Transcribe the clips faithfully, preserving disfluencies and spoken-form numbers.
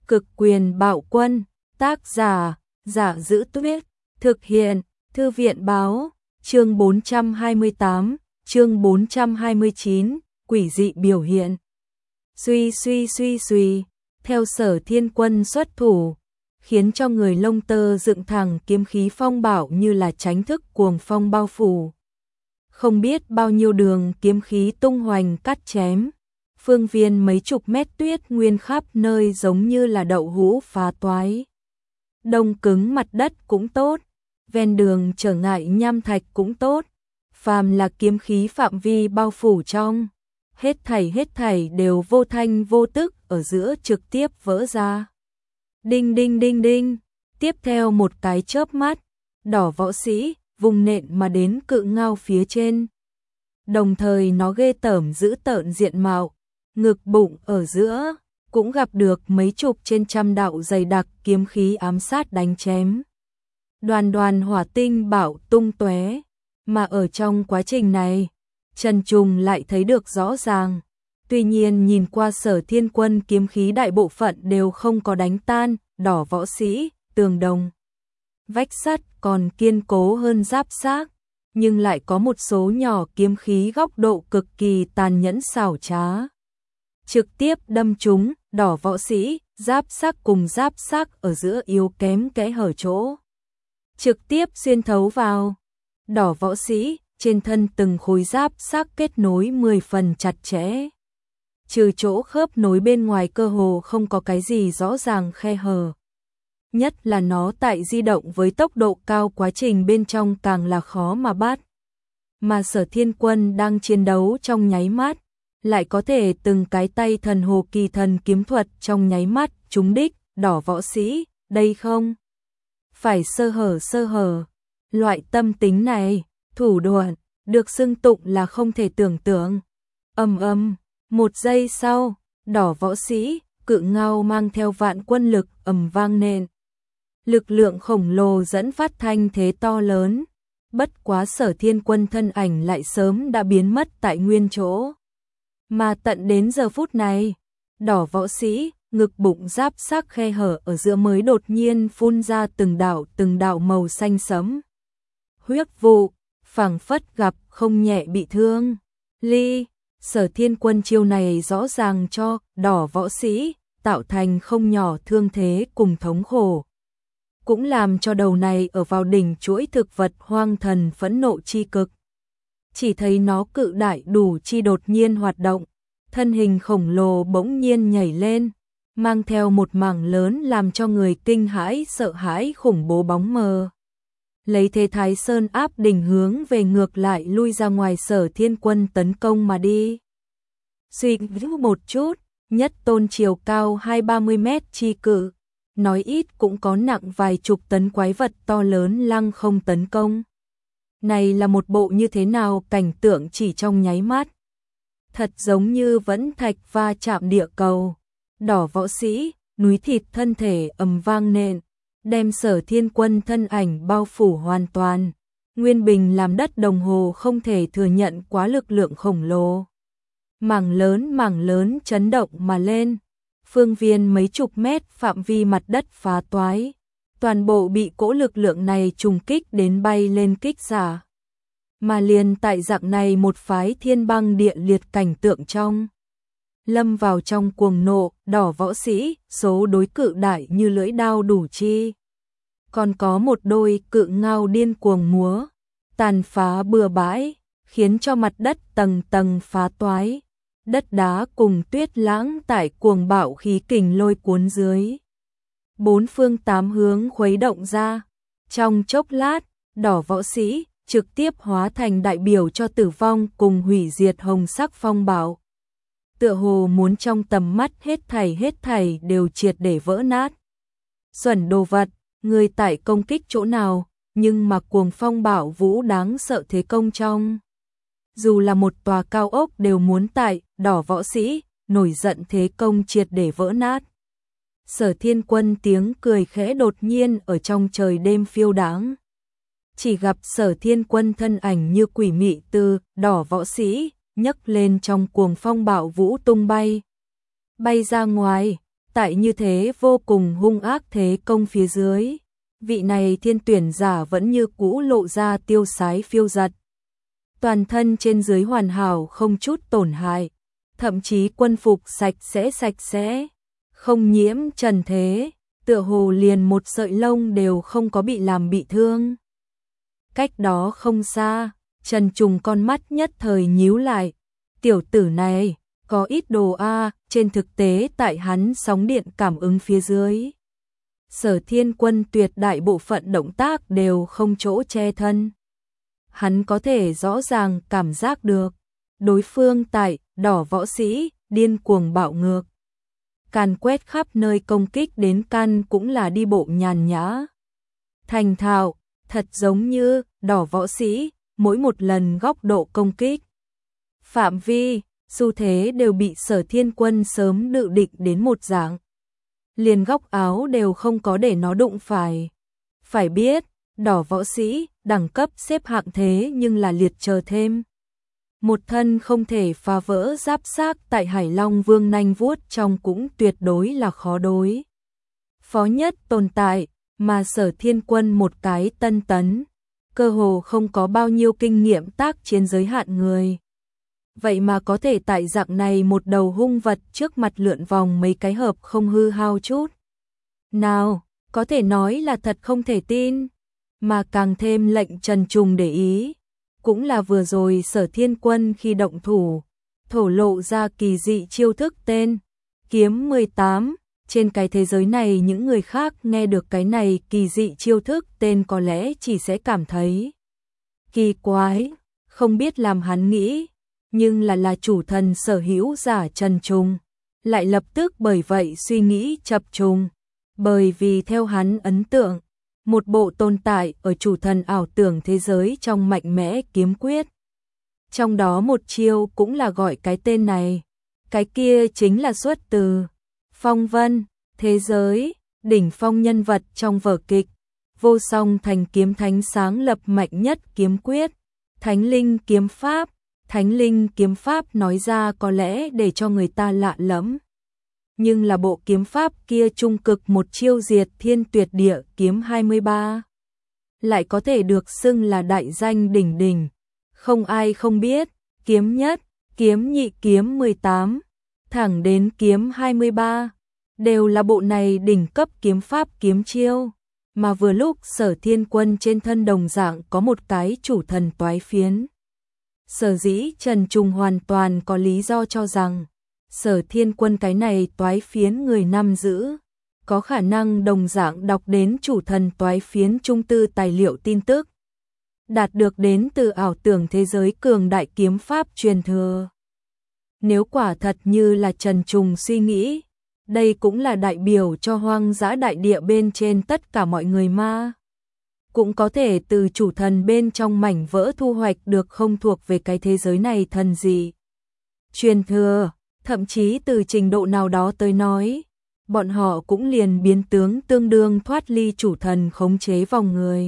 Cực quyền bạo quân, tác giả, Giả Giữ Tuyết, thực hiện, Thư viện báo, chương bốn trăm hai mươi tám, chương bốn trăm hai mươi chín, quỷ dị biểu hiện. Suy suy suy suy, theo Sở Thiên Quân xuất thủ, khiến cho người lông tơ dựng thẳng, kiếm khí phong bạo như là tránh thức cuồng phong bao phủ. Không biết bao nhiêu đường kiếm khí tung hoành cắt chém, phương viên mấy chục mét tuyết nguyên khắp nơi giống như là đậu hũ phá toái. Đông cứng mặt đất cũng tốt, ven đường trở ngại nham thạch cũng tốt, phàm là kiếm khí phạm vi bao phủ trong, hết thảy hết thảy đều vô thanh vô tức ở giữa trực tiếp vỡ ra. Đinh đinh đinh đinh, tiếp theo một cái chớp mắt, đỏ võ sĩ vùng nện mà đến cự ngao phía trên. Đồng thời nó ghê tởm giữ tợn diện mạo, ngực bụng ở giữa cũng gặp được mấy chục trên trăm đạo dày đặc kiếm khí ám sát đánh chém. Đoàn đoàn hỏa tinh bạo tung tóe, mà ở trong quá trình này, Trần Trùng lại thấy được rõ ràng. Tuy nhiên nhìn qua Sở Thiên Quân kiếm khí đại bộ phận đều không có đánh tan, đỏ võ sĩ, tường đồng, vách sắt còn kiên cố hơn giáp xác, nhưng lại có một số nhỏ kiếm khí góc độ cực kỳ tàn nhẫn xảo trá. Trực tiếp đâm trúng, đỏ võ sĩ, giáp xác cùng giáp xác ở giữa yếu kém kẽ hở chỗ. Trực tiếp xuyên thấu vào. Đỏ võ sĩ, trên thân từng khối giáp xác kết nối mười phần chặt chẽ. Trừ chỗ khớp nối bên ngoài cơ hồ không có cái gì rõ ràng khe hở. Nhất là nó tại di động với tốc độ cao, quá trình bên trong càng là khó mà bắt. Mà Sở Thiên Quân đang chiến đấu trong nháy mắt, lại có thể từng cái tay thần hồ kỳ thần kiếm thuật trong nháy mắt trúng đích, đỏ võ sĩ, đây không phải sơ hở sơ hở. Loại tâm tính này, thủ đoạn, được xưng tụng là không thể tưởng tượng. Ầm ầm, một giây sau, đỏ võ sĩ, cự ngao mang theo vạn quân lực ầm vang nện. Lực lượng khổng lồ dẫn phát thanh thế to lớn, bất quá Sở Thiên Quân thân ảnh lại sớm đã biến mất tại nguyên chỗ. Mà tận đến giờ phút này, đỏ võ sĩ, ngực bụng giáp xác khe hở ở giữa mới đột nhiên phun ra từng đạo từng đạo màu xanh sẫm. Huyết vụ, phảng phất gặp không nhẹ bị thương. Ly, Sở Thiên Quân chiêu này rõ ràng cho đỏ võ sĩ tạo thành không nhỏ thương thế cùng thống khổ. Cũng làm cho đầu này ở vào đỉnh chuỗi thực vật hoang thần phẫn nộ chi cực. Chỉ thấy nó cự đại đủ chi đột nhiên hoạt động, thân hình khổng lồ bỗng nhiên nhảy lên, mang theo một mảng lớn làm cho người kinh hãi sợ hãi khủng bố bóng mờ. Lấy thế Thái Sơn áp đỉnh hướng về ngược lại lui ra ngoài Sở Thiên Quân tấn công mà đi. Suy một chút, nhất tôn chiều cao hai ba mươi mét chi cự, nói ít cũng có nặng vài chục tấn quái vật to lớn lăng không tấn công. Này là một bộ như thế nào cảnh tượng chỉ trong nháy mắt. Thật giống như vẫn thạch va chạm địa cầu. Đỏ võ sĩ, núi thịt thân thể ầm vang nện, đem Sở Thiên Quân thân ảnh bao phủ hoàn toàn. Nguyên bình làm đất đồng hồ không thể thừa nhận quá lực lượng khổng lồ. Mảng lớn mảng lớn chấn động mà lên. Phương viên mấy chục mét phạm vi mặt đất phá toái. Toàn bộ bị cỗ lực lượng này trùng kích đến bay lên kích giả. Mà liền tại dạng này một phái thiên băng địa liệt cảnh tượng trong. Lâm vào trong cuồng nộ, đỏ võ sĩ, số đối cự đại như lưỡi đao đủ chi. Còn có một đôi cự ngao điên cuồng múa, tàn phá bừa bãi, khiến cho mặt đất tầng tầng phá toái. Đất đá cùng tuyết lãng tại cuồng bạo khí kình lôi cuốn dưới. Bốn phương tám hướng khuấy động ra. Trong chốc lát, đỏ võ sĩ trực tiếp hóa thành đại biểu cho tử vong cùng hủy diệt hồng sắc phong bạo. Tựa hồ muốn trong tầm mắt hết thảy hết thảy đều triệt để vỡ nát. Xuẩn đồ vật, người tại công kích chỗ nào, nhưng mà cuồng phong bạo vũ đáng sợ thế công trong. Dù là một tòa cao ốc đều muốn tại, đỏ võ sĩ, nổi giận thế công triệt để vỡ nát. Sở Thiên Quân tiếng cười khẽ đột nhiên ở trong trời đêm phiêu đáng. Chỉ gặp Sở Thiên Quân thân ảnh như quỷ mị từ đỏ võ sĩ, nhấc lên trong cuồng phong bạo vũ tung bay. Bay ra ngoài, Tại như thế vô cùng hung ác thế công phía dưới, vị này thiên tuyển giả vẫn như cũ lộ ra tiêu sái phiêu dật. Toàn thân trên dưới hoàn hảo không chút tổn hại, thậm chí quân phục sạch sẽ sạch sẽ, không nhiễm trần thế, tựa hồ liền một sợi lông đều không có bị làm bị thương. Cách đó không xa, Trần Trùng con mắt nhất thời nhíu lại, tiểu tử này có ít đồ a, trên thực tế tại hắn sóng điện cảm ứng phía dưới. Sở Thiên Quân tuyệt đại bộ phận động tác đều không chỗ che thân. Hắn có thể rõ ràng cảm giác được, đối phương tại đỏ võ sĩ, điên cuồng bạo ngược. Càn quét khắp nơi công kích đến căn cũng là đi bộ nhàn nhã. Thành thạo, thật giống như đỏ võ sĩ, mỗi một lần góc độ công kích. Phạm vi, xu thế đều bị Sở Thiên Quân sớm dự định đến một dạng. Liền góc áo đều không có để nó đụng phải. Phải biết, đỏ võ sĩ, đẳng cấp xếp hạng thế nhưng là liệt chờ thêm. Một thân không thể phá vỡ giáp xác tại Hải Long Vương nanh vuốt trong cũng tuyệt đối là khó đối. Phó nhất tồn tại, mà Sở Thiên Quân một cái tân tấn, cơ hồ không có bao nhiêu kinh nghiệm tác chiến giới hạn người. Vậy mà có thể tại dạng này một đầu hung vật trước mặt lượn vòng mấy cái hợp không hư hao chút. Nào, có thể nói là thật không thể tin, mà càng thêm lệnh Trần Trùng để ý. Cũng là vừa rồi Sở Thiên Quân khi động thủ, thổ lộ ra kỳ dị chiêu thức tên, kiếm mười tám, trên cái thế giới này những người khác nghe được cái này kỳ dị chiêu thức tên có lẽ chỉ sẽ cảm thấy kỳ quái, không biết làm hắn nghĩ, nhưng là là chủ thần sở hữu giả Trần Trùng, lại lập tức bởi vậy suy nghĩ chập trùng, bởi vì theo hắn ấn tượng, một bộ tồn tại ở chủ thần ảo tưởng thế giới trong mạnh mẽ kiếm quyết. Trong đó một chiêu cũng là gọi cái tên này, cái kia chính là xuất từ Phong Vân, thế giới, đỉnh phong nhân vật trong vở kịch, vô song thành kiếm thánh sáng lập mạnh nhất kiếm quyết, Thánh Linh kiếm pháp. Thánh Linh kiếm pháp nói ra có lẽ để cho người ta lạ lẫm. Nhưng là bộ kiếm pháp kia trung cực một chiêu diệt thiên tuyệt địa kiếm hai mươi ba. Lại có thể được xưng là đại danh đỉnh đỉnh. Không ai không biết, kiếm nhất, kiếm nhị kiếm mười tám, thẳng đến kiếm hai mươi ba. Đều là bộ này đỉnh cấp kiếm pháp kiếm chiêu. Mà vừa lúc Sở Thiên Quân trên thân đồng dạng có một cái chủ thần toái phiến. Sở dĩ Trần Trùng hoàn toàn có lý do cho rằng Sở Thiên Quân cái này toái phiến người nắm giữ, có khả năng đồng dạng đọc đến chủ thần toái phiến trung tư tài liệu tin tức, đạt được đến từ ảo tưởng thế giới cường đại kiếm pháp truyền thừa. Nếu quả thật như là Trần Trùng suy nghĩ, đây cũng là đại biểu cho hoang dã đại địa bên trên tất cả mọi người ma. Cũng có thể từ chủ thần bên trong mảnh vỡ thu hoạch được không thuộc về cái thế giới này thần gì. Truyền thừa, thậm chí từ trình độ nào đó tới nói, bọn họ cũng liền biến tướng tương đương thoát ly chủ thần khống chế vòng người.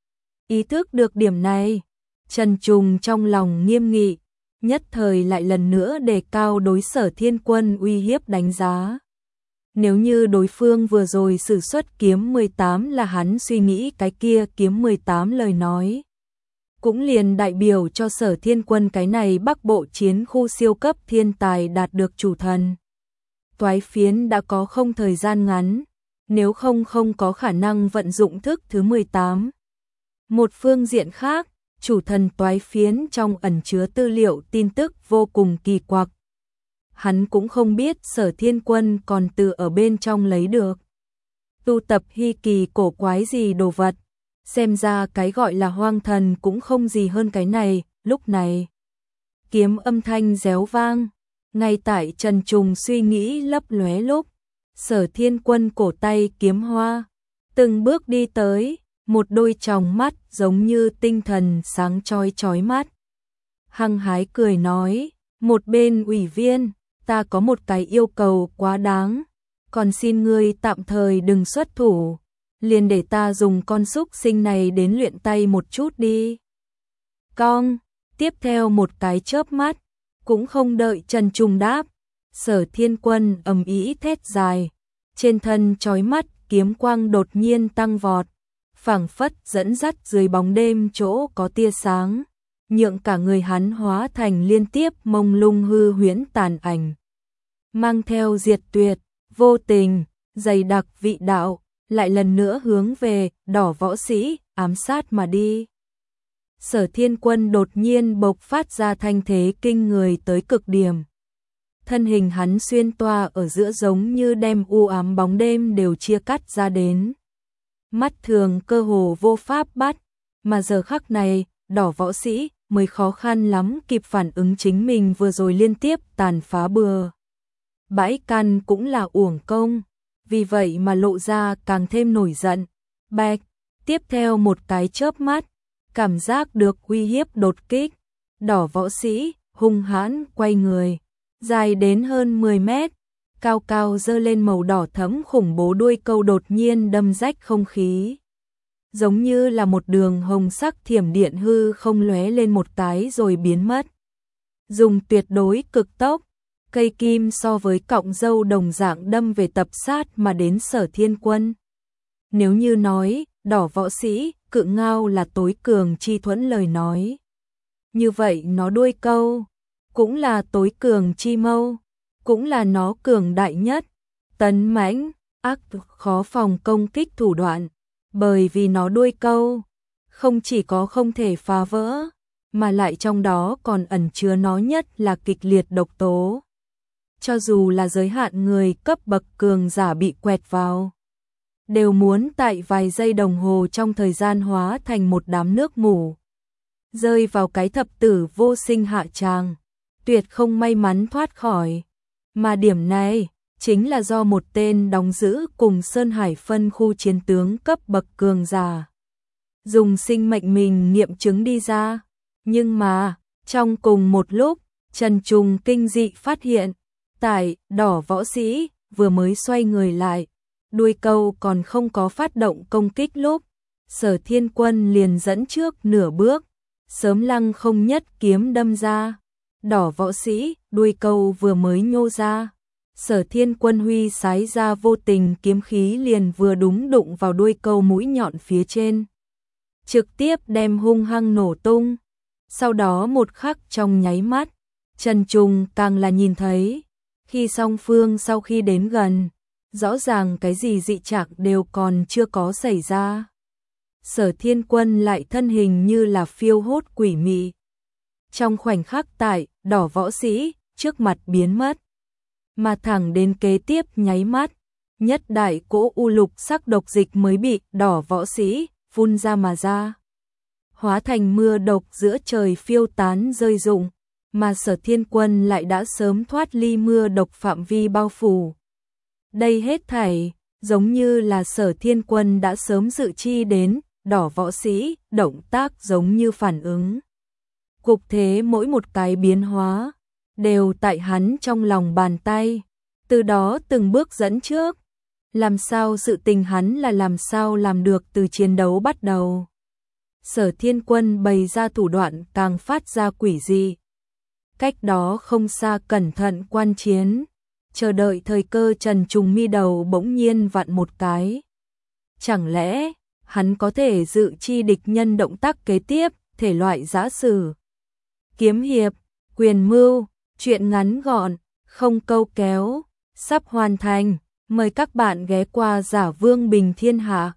Ý thức được điểm này, Trần Trùng trong lòng nghiêm nghị, nhất thời lại lần nữa đề cao đối Sở Thiên Quân uy hiếp đánh giá. Nếu như đối phương vừa rồi sử xuất kiếm mười tám là hắn suy nghĩ cái kia kiếm mười tám lời nói, cũng liền đại biểu cho Sở Thiên Quân cái này Bắc Bộ chiến khu siêu cấp thiên tài đạt được chủ thần toái phiến đã có không thời gian ngắn, nếu không không có khả năng vận dụng thức thứ mười tám. Một phương diện khác, chủ thần toái phiến trong ẩn chứa tư liệu tin tức vô cùng kỳ quặc. Hắn cũng không biết Sở Thiên Quân còn từ ở bên trong lấy được tu tập hy kỳ cổ quái gì đồ vật. Xem ra cái gọi là hoang thần cũng không gì hơn cái này. Lúc này, kiếm âm thanh réo vang, ngay tại Trần Trùng suy nghĩ lấp lóe lúc, Sở Thiên Quân cổ tay kiếm hoa, từng bước đi tới, một đôi tròng mắt giống như tinh thần sáng chói chói mắt. Hăng hái cười nói, một bên ủy viên, ta có một cái yêu cầu quá đáng, còn xin ngươi tạm thời đừng xuất thủ, liền để ta dùng con súc sinh này đến luyện tay một chút đi. Cong, tiếp theo một cái chớp mắt, cũng không đợi Trần Trùng đáp, Sở Thiên Quân ầm ĩ thét dài, Trên thân chói mắt, kiếm quang đột nhiên tăng vọt, phảng phất dẫn dắt dưới bóng đêm chỗ có tia sáng, nhượng cả người hắn hóa thành liên tiếp mông lung hư huyễn tàn ảnh. Mang theo diệt tuyệt, vô tình, dày đặc vị đạo, lại lần nữa hướng về Đỏ Võ Sĩ, ám sát mà đi. Sở Thiên Quân đột nhiên bộc phát ra thanh thế kinh người tới cực điểm. Thân hình hắn xuyên toa ở giữa giống như đem u ám bóng đêm đều chia cắt ra đến. Mắt thường cơ hồ vô pháp bắt, mà giờ khắc này, Đỏ Võ Sĩ mới khó khăn lắm kịp phản ứng chính mình vừa rồi liên tiếp tàn phá bừa. Bãi căn cũng là uổng công, vì vậy mà lộ ra càng thêm nổi giận. Bạch, tiếp theo một cái chớp mắt, cảm giác được uy hiếp đột kích, Đỏ Võ Sĩ hung hãn quay người, dài đến hơn mười mét, cao cao giơ lên màu đỏ thẫm khủng bố đuôi câu đột nhiên đâm rách không khí. Giống như là một đường hồng sắc thiểm điện hư không lóe lên một cái rồi biến mất. Dùng tuyệt đối cực tốc, cây kim so với cọng dâu đồng dạng đâm về tập sát mà đến Sở Thiên Quân. Nếu như nói, Đỏ Võ Sĩ, cự ngao là tối cường chi thuẫn lời nói. Như vậy nó đuôi câu, cũng là tối cường chi mâu, cũng là nó cường đại nhất, tấn mãnh, ác khó phòng công kích thủ đoạn. Bởi vì nó đuôi câu, không chỉ có không thể phá vỡ, mà lại trong đó còn ẩn chứa nó nhất là kịch liệt độc tố. Cho dù là giới hạn người cấp bậc cường giả bị quẹt vào, đều muốn tại vài giây đồng hồ trong thời gian hóa thành một đám nước mù, rơi vào cái thập tử vô sinh hạ tràng, tuyệt không may mắn thoát khỏi. Mà điểm này chính là do một tên đóng giữ cùng Sơn Hải phân khu chiến tướng cấp bậc cường giả dùng sinh mệnh mình nghiệm chứng đi ra. Nhưng mà, trong cùng một lúc, Trần Trùng kinh dị phát hiện, tại Đỏ Võ Sĩ vừa mới xoay người lại, đuôi câu còn không có phát động công kích lúc, Sở Thiên Quân liền dẫn trước nửa bước, sớm lăng không nhất kiếm đâm ra. Đỏ Võ Sĩ, đuôi câu vừa mới nhô ra, Sở Thiên Quân huy sái ra vô tình kiếm khí liền vừa đúng đụng vào đuôi câu mũi nhọn phía trên, trực tiếp đem hung hăng nổ tung. Sau đó một khắc trong nháy mắt, Trần Trùng càng là nhìn thấy, khi song phương sau khi đến gần, rõ ràng cái gì dị trạng đều còn chưa có xảy ra. Sở Thiên Quân lại thân hình như là phiêu hốt quỷ mị. Trong khoảnh khắc tại Đỏ Võ Sĩ trước mặt biến mất, mà thẳng đến kế tiếp nháy mắt, nhất đại cỗ u lục sắc độc dịch mới bị Đỏ Võ Sĩ phun ra mà ra, hóa thành mưa độc giữa trời phiêu tán rơi rụng, mà Sở Thiên Quân lại đã sớm thoát ly mưa độc phạm vi bao phủ. Đây hết thảy giống như là Sở Thiên Quân đã sớm dự chi đến, Đỏ Võ Sĩ động tác giống như phản ứng. Cục thế mỗi một cái biến hóa đều tại hắn trong lòng bàn tay, từ đó từng bước dẫn trước. Làm sao sự tình hắn là làm sao làm được từ chiến đấu bắt đầu. Sở Thiên Quân bày ra thủ đoạn càng phát ra quỷ dị. Cách đó không xa cẩn thận quan chiến, chờ đợi thời cơ. Trần Trùng mi đầu bỗng nhiên vặn một cái. Chẳng lẽ hắn có thể dự chi địch nhân động tác kế tiếp, thể loại giã sử, kiếm hiệp, quyền mưu, chuyện ngắn gọn, không câu kéo, sắp hoàn thành. Mời các bạn ghé qua Giả Vương Bình Thiên Hạ.